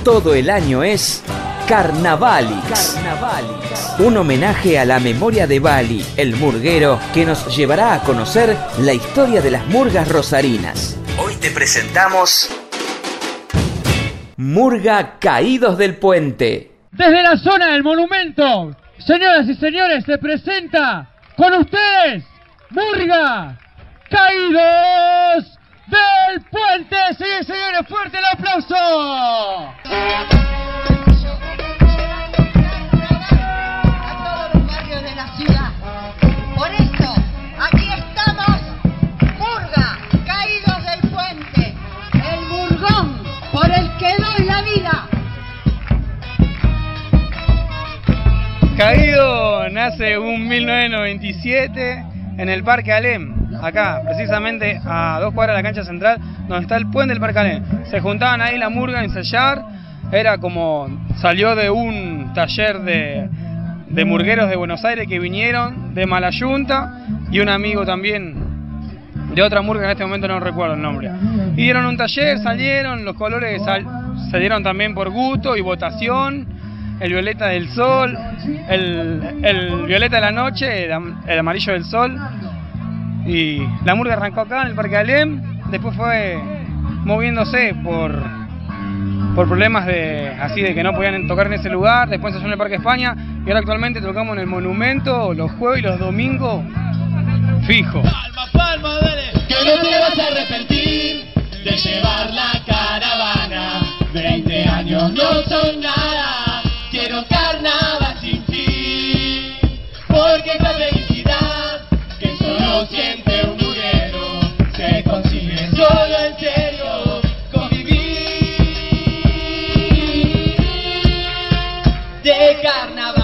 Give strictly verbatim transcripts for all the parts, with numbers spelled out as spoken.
todo el año es Carnavalix. Carnavalix. Un homenaje a la memoria de Bali, el murguero, que nos llevará a conocer la historia de las murgas rosarinas. Hoy te presentamos Murga Caídos del Puente. Desde la zona del monumento, señoras y señores, se presenta con ustedes Murga Caídos del Puente. Sí, señores, fuerte el aplauso. Por eso, aquí estamos, Murga, Caídos del Puente, el murgón por el que doy la vida. Caído nace en mil novecientos noventa y siete en el Parque Alem, acá, precisamente a dos cuadras de la cancha central, donde está el puente del Parque Alem. Se juntaban ahí la murga a ensayar, era como, salió de un taller de... de murgueros de Buenos Aires que vinieron de Malayunta y un amigo también de otra murga, en este momento no recuerdo el nombre. Y dieron un taller, salieron, los colores sal, se dieron también por gusto y votación, el violeta del sol, el, el violeta de la noche, el, el amarillo del sol. Y la murga arrancó acá en el Parque Alem, después fue moviéndose por... por problemas de así de que no podían tocar en ese lugar, después se en el Parque España y ahora actualmente tocamos en el Monumento los jueves y los domingos fijo. Palma, palma, dale. Que no te vas a arrepentir de llevar la caravana. veinte años no son nada, quiero carnaval sin fin. Porque esta felicidad que solo siente un murguero se consigue solo en serio. De carnaval.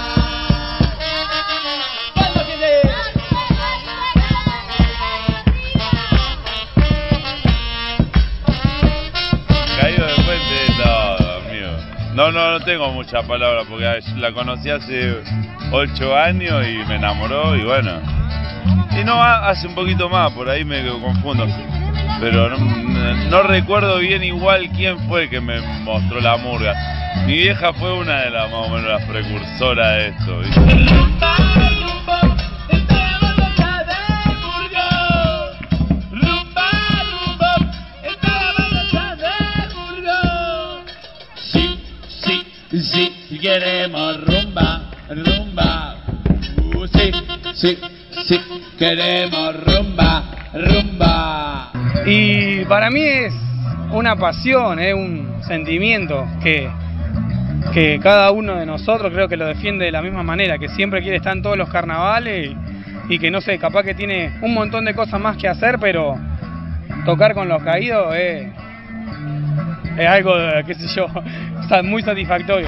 Caído del Puente, no, amigo. No, no, no tengo muchas palabras porque la conocí hace ocho años y me enamoró y bueno. Y no, hace un poquito más, por ahí me confundo. Pero no, no recuerdo bien igual quién fue el que me mostró la murga. Mi vieja fue una de las más o menos las precursoras de esto, ¿viste? Rumba, rumba, está la batalla del murgón. Rumba, rumba, está la batalla del murgón. Sí, sí, sí, queremos rumba, rumba. Uh, sí, sí, sí, queremos rumba, rumba. Y para mí es una pasión, es un sentimiento que... que cada uno de nosotros creo que lo defiende de la misma manera, que siempre quiere estar en todos los carnavales y, y que no sé, capaz que tiene un montón de cosas más que hacer, pero tocar con los caídos es, es algo, qué sé yo, muy satisfactorio.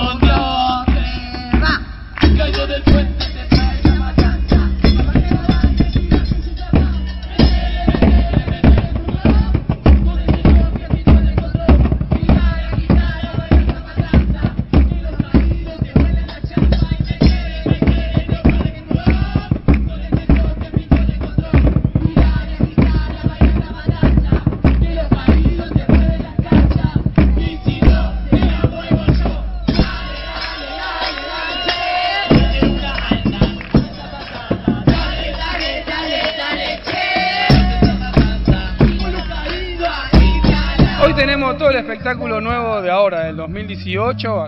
Caído del puente. Tenemos todo el espectáculo nuevo de ahora, del dos mil dieciocho.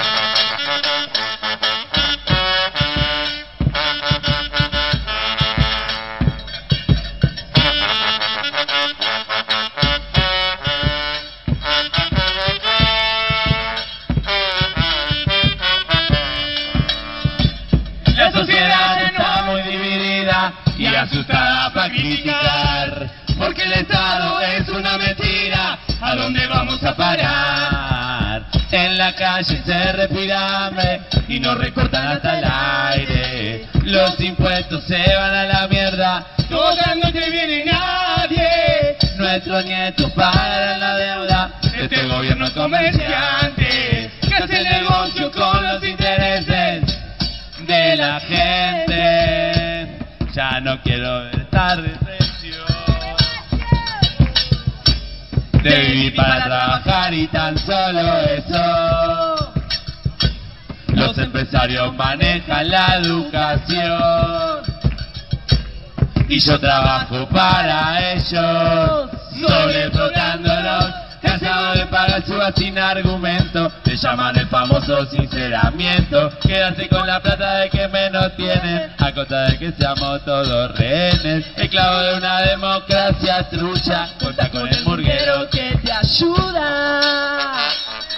La sociedad está muy dividida y asustada para criticar, porque el Estado es una mentira. ¿A dónde vamos a parar? En la calle se respira hambre y nos recortan hasta el aire. Los impuestos se van a la mierda, toda no te viene nadie. Nuestros nietos pagan la deuda de este gobierno comerciante que hace negocio con los intereses de la gente. Ya no quiero ver esta recesión. Te viví para trabajar y tan solo eso. Los empresarios manejan la educación y yo trabajo para ellos, sobreexplotándolos, cansado de pagar subas sin argumento. Te llaman el famoso sinceramiento, quédate con la plata de que menos tienen, a costa de que seamos todos rehenes, esclavo de una democracia trucha. Cuenta con el murguero que te ayuda.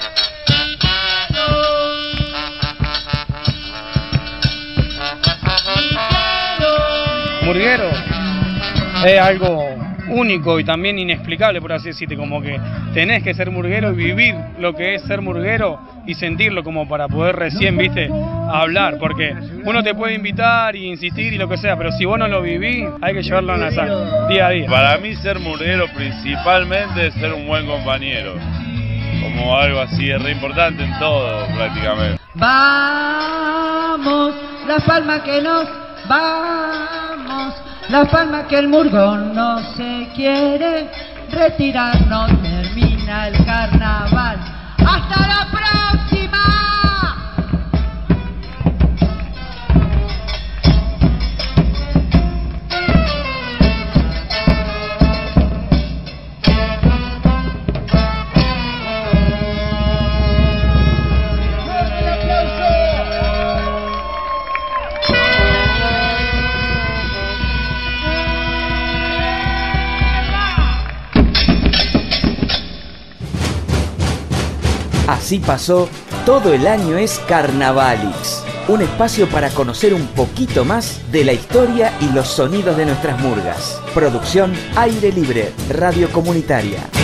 Murguero es algo único y también inexplicable, por así decirte, como que tenés que ser murguero y vivir lo que es ser murguero y sentirlo como para poder recién, viste, hablar, porque uno te puede invitar y insistir y lo que sea, pero si vos no lo vivís, hay que llevarlo en la sangre, día a día. Para mí ser murguero principalmente es ser un buen compañero, como algo así, es re importante en todo prácticamente. Vamos, Las Palmas que nos vamos, Las Palmas que el murgón no se quiere retirar, no termina el carnaval. ¡Hasta la próxima! Así pasó, todo el año es Carnavalix, un espacio para conocer un poquito más de la historia y los sonidos de nuestras murgas. Producción Aire Libre, Radio Comunitaria.